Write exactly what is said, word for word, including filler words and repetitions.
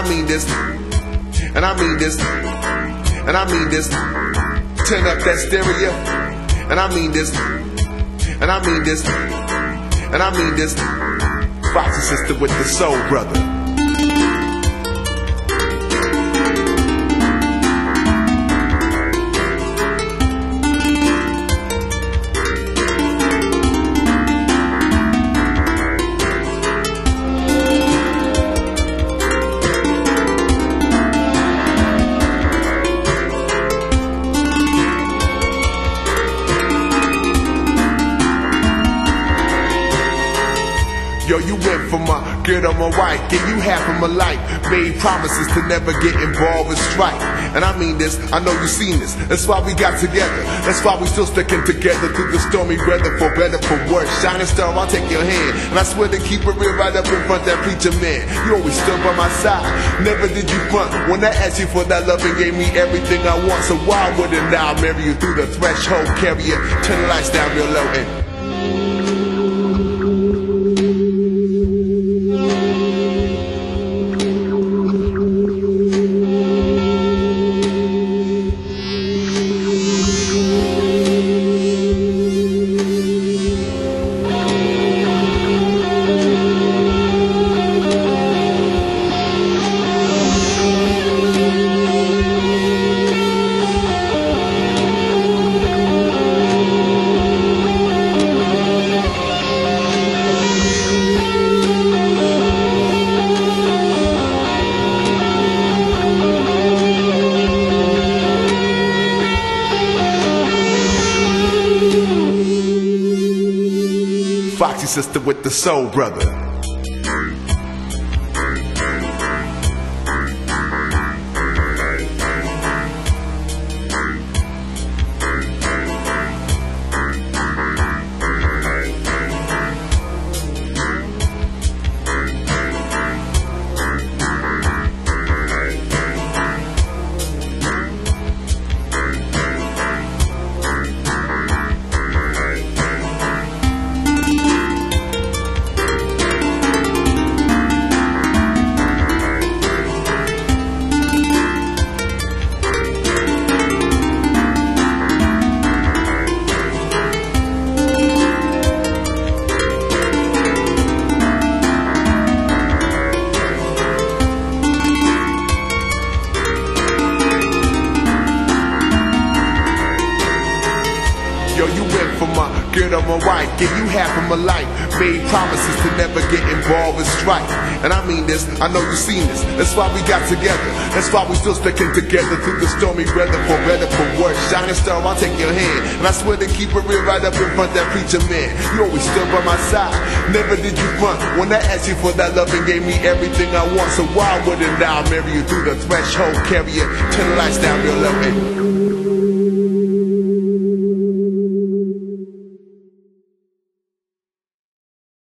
mean this, and I mean this, and I mean this. Turn up that stereo, and I mean this, and I mean this, and I mean this. Foxy sister with the soul brother. Yo, you went for my girl on my wife, gave you half of my life, made promises to never get involved with strife. And I mean this, I know you seen this, that's why we got together. That's why we still sticking together through the stormy weather, for better, for worse. Shining star, I'll take your hand, and I swear to keep it real right up in front of that preacher man. You always stood by my side, never did you front. When I asked you for that love and gave me everything I want, so why wouldn't I marry you through the threshold carrier? Turn the lights down real low and Foxy sister with the soul brother. Yo, you went for my girl on my wife, gave you half of my life, made promises to never get involved with strife. And I mean this, I know you seen this, that's why we got together. That's why we still sticking together through the stormy weather, for better, for worse. Shining star, I'll take your hand, and I swear to keep it real right up in front of that preacher man. You always stood by my side, never did you front. When I asked you for that love and gave me everything I want, so why wouldn't I marry you through the threshold carrier? Turn the lights down real low and